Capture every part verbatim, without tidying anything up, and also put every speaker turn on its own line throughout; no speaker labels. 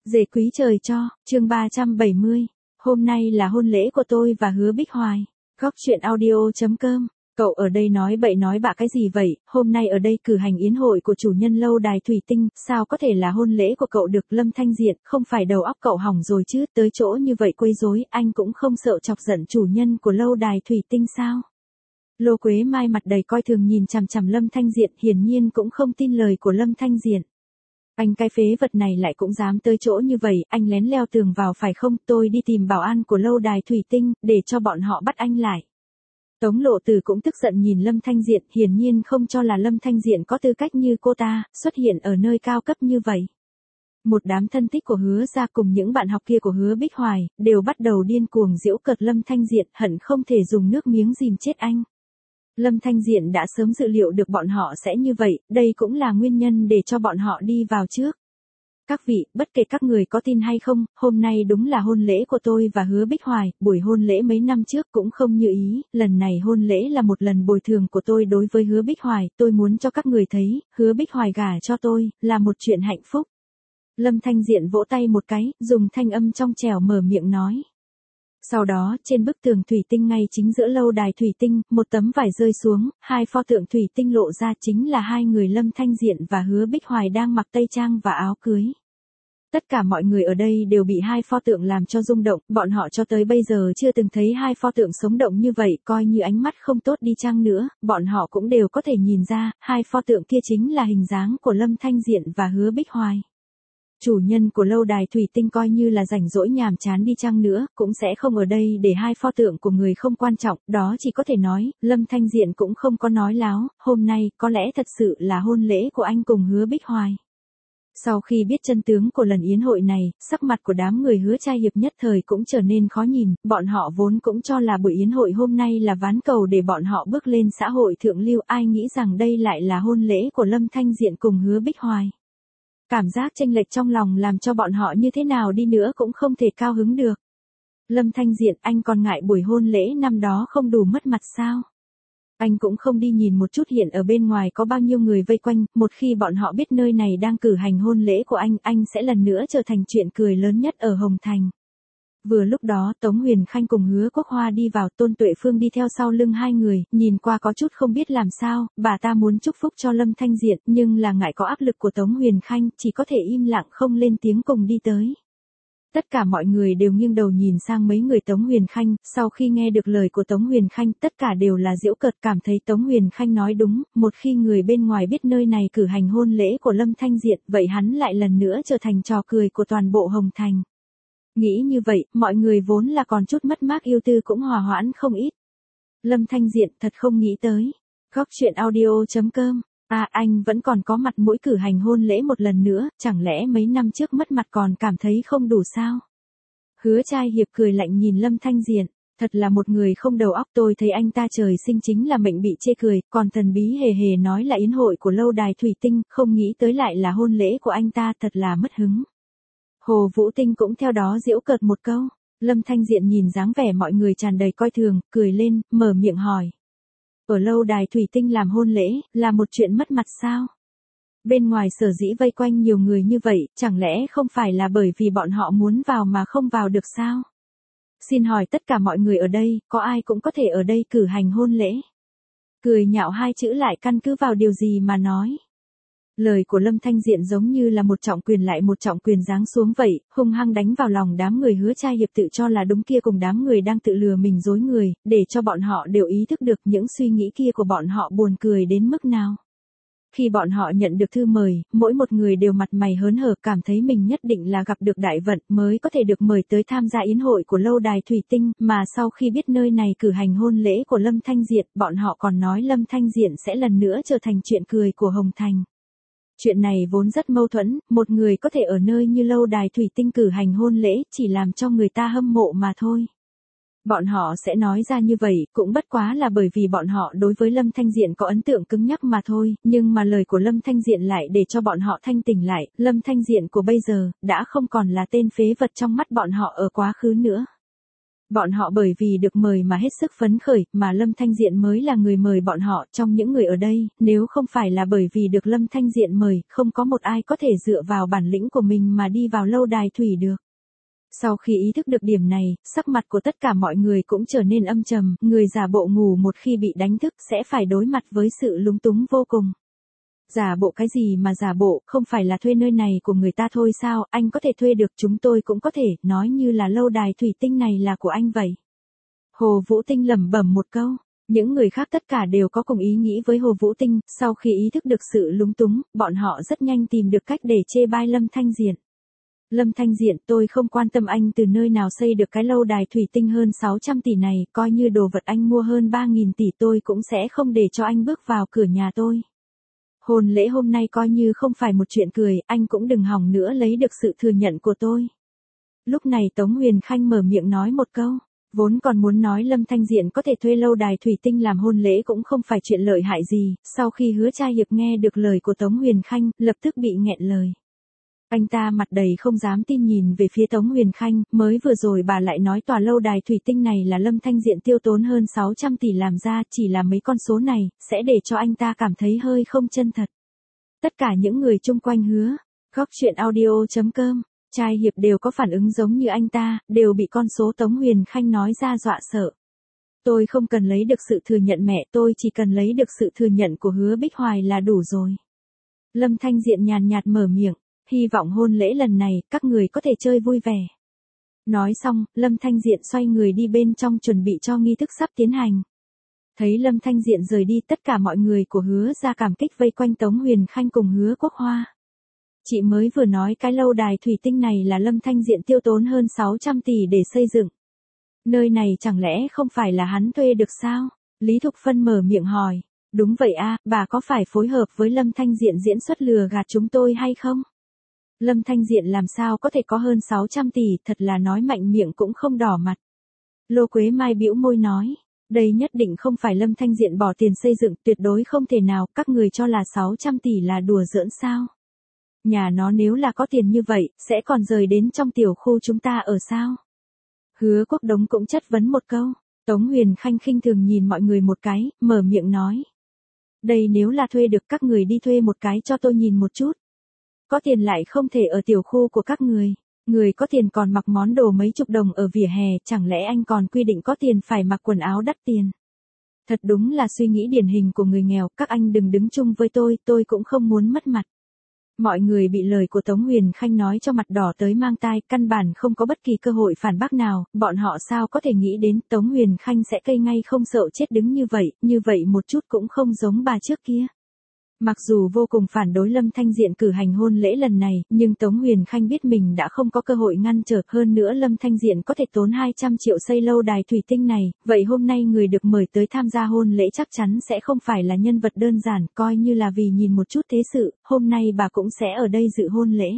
Dề quý trời cho, chương ba trăm bảy mươi. Hôm nay là hôn lễ của tôi và Hứa Bích Hoài. Góc chuyện audio.com. Cậu ở đây nói bậy nói bạ cái gì vậy? Hôm nay ở đây cử hành yến hội của chủ nhân lâu đài thủy tinh, sao có thể là hôn lễ của cậu được? Lâm Thanh Diện, không phải đầu óc cậu hỏng rồi chứ, tới chỗ như vậy quấy rối, anh cũng không sợ chọc giận chủ nhân của lâu đài thủy tinh sao? Lô Quế Mai mặt đầy coi thường nhìn chằm chằm Lâm Thanh Diện, hiển nhiên cũng không tin lời của Lâm Thanh Diện. Anh cái phế vật này lại cũng dám tới chỗ như vậy, anh lén leo tường vào phải không? Tôi đi tìm bảo an của lâu đài thủy tinh, để cho bọn họ bắt anh lại. Tống Lộ Tử cũng tức giận nhìn Lâm Thanh Diện, hiển nhiên không cho là Lâm Thanh Diện có tư cách như cô ta, xuất hiện ở nơi cao cấp như vậy. Một đám thân thích của Hứa gia cùng những bạn học kia của Hứa Bích Hoài, đều bắt đầu điên cuồng giễu cợt Lâm Thanh Diện, hận không thể dùng nước miếng dìm chết anh. Lâm Thanh Diện đã sớm dự liệu được bọn họ sẽ như vậy, đây cũng là nguyên nhân để cho bọn họ đi vào trước. Các vị, bất kể các người có tin hay không, hôm nay đúng là hôn lễ của tôi và Hứa Bích Hoài, buổi hôn lễ mấy năm trước cũng không như ý, lần này hôn lễ là một lần bồi thường của tôi đối với Hứa Bích Hoài, tôi muốn cho các người thấy, Hứa Bích Hoài gả cho tôi, là một chuyện hạnh phúc. Lâm Thanh Diện vỗ tay một cái, dùng thanh âm trong trẻo mở miệng nói. Sau đó, trên bức tường thủy tinh ngay chính giữa lâu đài thủy tinh, một tấm vải rơi xuống, hai pho tượng thủy tinh lộ ra chính là hai người Lâm Thanh Diện và Hứa Bích Hoài đang mặc tây trang và áo cưới. Tất cả mọi người ở đây đều bị hai pho tượng làm cho rung động, bọn họ cho tới bây giờ chưa từng thấy hai pho tượng sống động như vậy, coi như ánh mắt không tốt đi chăng nữa, bọn họ cũng đều có thể nhìn ra, hai pho tượng kia chính là hình dáng của Lâm Thanh Diện và Hứa Bích Hoài. Chủ nhân của lâu đài thủy tinh coi như là rảnh rỗi nhàm chán đi chăng nữa, cũng sẽ không ở đây để hai pho tượng của người không quan trọng, đó chỉ có thể nói, Lâm Thanh Diện cũng không có nói láo, hôm nay có lẽ thật sự là hôn lễ của anh cùng Hứa Bích Hoài. Sau khi biết chân tướng của lần yến hội này, sắc mặt của đám người Hứa trai hiệp nhất thời cũng trở nên khó nhìn, bọn họ vốn cũng cho là buổi yến hội hôm nay là ván cầu để bọn họ bước lên xã hội thượng lưu, ai nghĩ rằng đây lại là hôn lễ của Lâm Thanh Diện cùng Hứa Bích Hoài. Cảm giác chênh lệch trong lòng làm cho bọn họ như thế nào đi nữa cũng không thể cao hứng được. Lâm Thanh Diện, anh còn ngại buổi hôn lễ năm đó không đủ mất mặt sao? Anh cũng không đi nhìn một chút hiện ở bên ngoài có bao nhiêu người vây quanh, một khi bọn họ biết nơi này đang cử hành hôn lễ của anh, anh sẽ lần nữa trở thành chuyện cười lớn nhất ở Hồng Thành. Vừa lúc đó Tống Huyền Khanh cùng Hứa Quốc Hoa đi vào, Tôn Tuệ Phương đi theo sau lưng hai người, nhìn qua có chút không biết làm sao, bà ta muốn chúc phúc cho Lâm Thanh Diện, nhưng là ngại có áp lực của Tống Huyền Khanh, chỉ có thể im lặng không lên tiếng cùng đi tới. Tất cả mọi người đều nghiêng đầu nhìn sang mấy người Tống Huyền Khanh, sau khi nghe được lời của Tống Huyền Khanh, tất cả đều là giễu cợt, cảm thấy Tống Huyền Khanh nói đúng, một khi người bên ngoài biết nơi này cử hành hôn lễ của Lâm Thanh Diện, vậy hắn lại lần nữa trở thành trò cười của toàn bộ Hồng Thành. Nghĩ như vậy, mọi người vốn là còn chút mất mát yêu tư cũng hòa hoãn không ít. Lâm Thanh Diện thật không nghĩ tới. Góc chuyện audio.com. À, anh vẫn còn có mặt mũi cử hành hôn lễ một lần nữa, chẳng lẽ mấy năm trước mất mặt còn cảm thấy không đủ sao? Hứa trai hiệp cười lạnh nhìn Lâm Thanh Diện. Thật là một người không đầu óc, tôi thấy anh ta trời sinh chính là mệnh bị chê cười, còn thần bí hề hề nói là yến hội của lâu đài thủy tinh, không nghĩ tới lại là hôn lễ của anh ta, thật là mất hứng. Hồ Vũ Tinh cũng theo đó giễu cợt một câu. Lâm Thanh Diện nhìn dáng vẻ mọi người tràn đầy coi thường, cười lên, mở miệng hỏi. Ở lâu đài thủy tinh làm hôn lễ, là một chuyện mất mặt sao? Bên ngoài sở dĩ vây quanh nhiều người như vậy, chẳng lẽ không phải là bởi vì bọn họ muốn vào mà không vào được sao? Xin hỏi tất cả mọi người ở đây, có ai cũng có thể ở đây cử hành hôn lễ? Cười nhạo hai chữ lại căn cứ vào điều gì mà nói? Lời của Lâm Thanh Diện giống như là một trọng quyền lại một trọng quyền giáng xuống vậy, hung hăng đánh vào lòng đám người Hứa trai hiệp tự cho là đúng kia cùng đám người đang tự lừa mình dối người, để cho bọn họ đều ý thức được những suy nghĩ kia của bọn họ buồn cười đến mức nào. Khi bọn họ nhận được thư mời, mỗi một người đều mặt mày hớn hở, cảm thấy mình nhất định là gặp được đại vận mới có thể được mời tới tham gia yến hội của lâu đài thủy tinh, mà sau khi biết nơi này cử hành hôn lễ của Lâm Thanh Diện, bọn họ còn nói Lâm Thanh Diện sẽ lần nữa trở thành chuyện cười của Hồng Thành. Chuyện này vốn rất mâu thuẫn, một người có thể ở nơi như lâu đài thủy tinh cử hành hôn lễ chỉ làm cho người ta hâm mộ mà thôi. Bọn họ sẽ nói ra như vậy, cũng bất quá là bởi vì bọn họ đối với Lâm Thanh Diện có ấn tượng cứng nhắc mà thôi, nhưng mà lời của Lâm Thanh Diện lại để cho bọn họ thanh tỉnh lại, Lâm Thanh Diện của bây giờ, đã không còn là tên phế vật trong mắt bọn họ ở quá khứ nữa. Bọn họ bởi vì được mời mà hết sức phấn khởi, mà Lâm Thanh Diện mới là người mời bọn họ. Trong những người ở đây, nếu không phải là bởi vì được Lâm Thanh Diện mời, không có một ai có thể dựa vào bản lĩnh của mình mà đi vào lâu đài thủy được. Sau khi ý thức được điểm này, sắc mặt của tất cả mọi người cũng trở nên âm trầm, người giả bộ ngủ một khi bị đánh thức sẽ phải đối mặt với sự lúng túng vô cùng. Giả bộ cái gì mà giả bộ, không phải là thuê nơi này của người ta thôi sao, anh có thể thuê được, chúng tôi cũng có thể, nói như là lâu đài thủy tinh này là của anh vậy. Hồ Vũ Tinh lẩm bẩm một câu, những người khác tất cả đều có cùng ý nghĩ với Hồ Vũ Tinh, sau khi ý thức được sự lúng túng, bọn họ rất nhanh tìm được cách để chê bai Lâm Thanh Diện. Lâm Thanh Diện, tôi không quan tâm anh từ nơi nào xây được cái lâu đài thủy tinh hơn sáu trăm tỷ này, coi như đồ vật anh mua hơn ba nghìn tỷ tôi cũng sẽ không để cho anh bước vào cửa nhà tôi. Hôn lễ hôm nay coi như không phải một chuyện cười, anh cũng đừng hòng nữa lấy được sự thừa nhận của tôi. Lúc này Tống Huyền Khanh mở miệng nói một câu, vốn còn muốn nói Lâm Thanh Diện có thể thuê lâu đài thủy tinh làm hôn lễ cũng không phải chuyện lợi hại gì, sau khi Hứa Trai Hiệp nghe được lời của Tống Huyền Khanh, lập tức bị nghẹn lời. Anh ta mặt đầy không dám tin nhìn về phía Tống Huyền Khanh, mới vừa rồi bà lại nói tòa lâu đài thủy tinh này là Lâm Thanh Diện tiêu tốn hơn sáu trăm tỷ làm ra, chỉ là mấy con số này, sẽ để cho anh ta cảm thấy hơi không chân thật. Tất cả những người chung quanh Hứa, góc chuyện audio chấm com, Trai Hiệp đều có phản ứng giống như anh ta, đều bị con số Tống Huyền Khanh nói ra dọa sợ. Tôi không cần lấy được sự thừa nhận mẹ, tôi chỉ cần lấy được sự thừa nhận của Hứa Bích Hoài là đủ rồi. Lâm Thanh Diện nhàn nhạt mở miệng. Hy vọng hôn lễ lần này, các người có thể chơi vui vẻ. Nói xong, Lâm Thanh Diện xoay người đi bên trong chuẩn bị cho nghi thức sắp tiến hành. Thấy Lâm Thanh Diện rời đi, tất cả mọi người của Hứa ra cảm kích vây quanh Tống Huyền Khanh cùng Hứa Quốc Hoa. Chị mới vừa nói cái lâu đài thủy tinh này là Lâm Thanh Diện tiêu tốn hơn sáu trăm tỷ để xây dựng. Nơi này chẳng lẽ không phải là hắn thuê được sao? Lý Thục Phân mở miệng hỏi. Đúng vậy a, bà có phải phối hợp với Lâm Thanh Diện diễn xuất lừa gạt chúng tôi hay không? Lâm Thanh Diện làm sao có thể có hơn sáu trăm tỷ, thật là nói mạnh miệng cũng không đỏ mặt. Lô Quế Mai bĩu môi nói, đây nhất định không phải Lâm Thanh Diện bỏ tiền xây dựng, tuyệt đối không thể nào, các người cho là sáu trăm tỷ là đùa giỡn sao? Nhà nó nếu là có tiền như vậy, sẽ còn rời đến trong tiểu khu chúng ta ở sao? Hứa Quốc Đống cũng chất vấn một câu, Tống Huyền Khanh khinh thường nhìn mọi người một cái, mở miệng nói. Đây nếu là thuê được, các người đi thuê một cái cho tôi nhìn một chút. Có tiền lại không thể ở tiểu khu của các người. Người có tiền còn mặc món đồ mấy chục đồng ở vỉa hè, chẳng lẽ anh còn quy định có tiền phải mặc quần áo đắt tiền. Thật đúng là suy nghĩ điển hình của người nghèo, các anh đừng đứng chung với tôi, tôi cũng không muốn mất mặt. Mọi người bị lời của Tống Huyền Khanh nói cho mặt đỏ tới mang tai, căn bản không có bất kỳ cơ hội phản bác nào, bọn họ sao có thể nghĩ đến Tống Huyền Khanh sẽ cây ngay không sợ chết đứng như vậy, như vậy một chút cũng không giống bà trước kia. Mặc dù vô cùng phản đối Lâm Thanh Diện cử hành hôn lễ lần này, nhưng Tống Huyền Khanh biết mình đã không có cơ hội ngăn trở, hơn nữa Lâm Thanh Diện có thể tốn hai trăm triệu xây lâu đài thủy tinh này, vậy hôm nay người được mời tới tham gia hôn lễ chắc chắn sẽ không phải là nhân vật đơn giản, coi như là vì nhìn một chút thế sự, hôm nay bà cũng sẽ ở đây dự hôn lễ.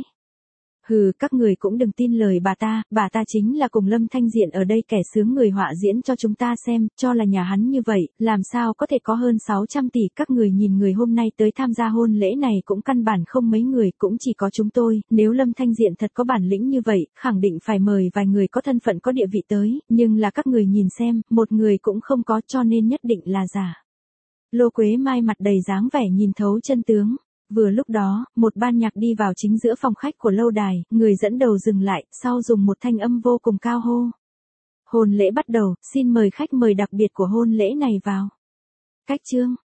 Hừ, các người cũng đừng tin lời bà ta, bà ta chính là cùng Lâm Thanh Diện ở đây kẻ sướng người họa diễn cho chúng ta xem, cho là nhà hắn như vậy, làm sao có thể có hơn sáu trăm tỷ, các người nhìn người hôm nay tới tham gia hôn lễ này cũng căn bản không mấy người, cũng chỉ có chúng tôi, nếu Lâm Thanh Diện thật có bản lĩnh như vậy, khẳng định phải mời vài người có thân phận có địa vị tới, nhưng là các người nhìn xem, một người cũng không có, cho nên nhất định là giả. Lô Quế Mai mặt đầy dáng vẻ nhìn thấu chân tướng. Vừa lúc đó, một ban nhạc đi vào chính giữa phòng khách của lâu đài, người dẫn đầu dừng lại, sau dùng một thanh âm vô cùng cao hô. Hôn lễ bắt đầu, xin mời khách mời đặc biệt của hôn lễ này vào. Cách chương.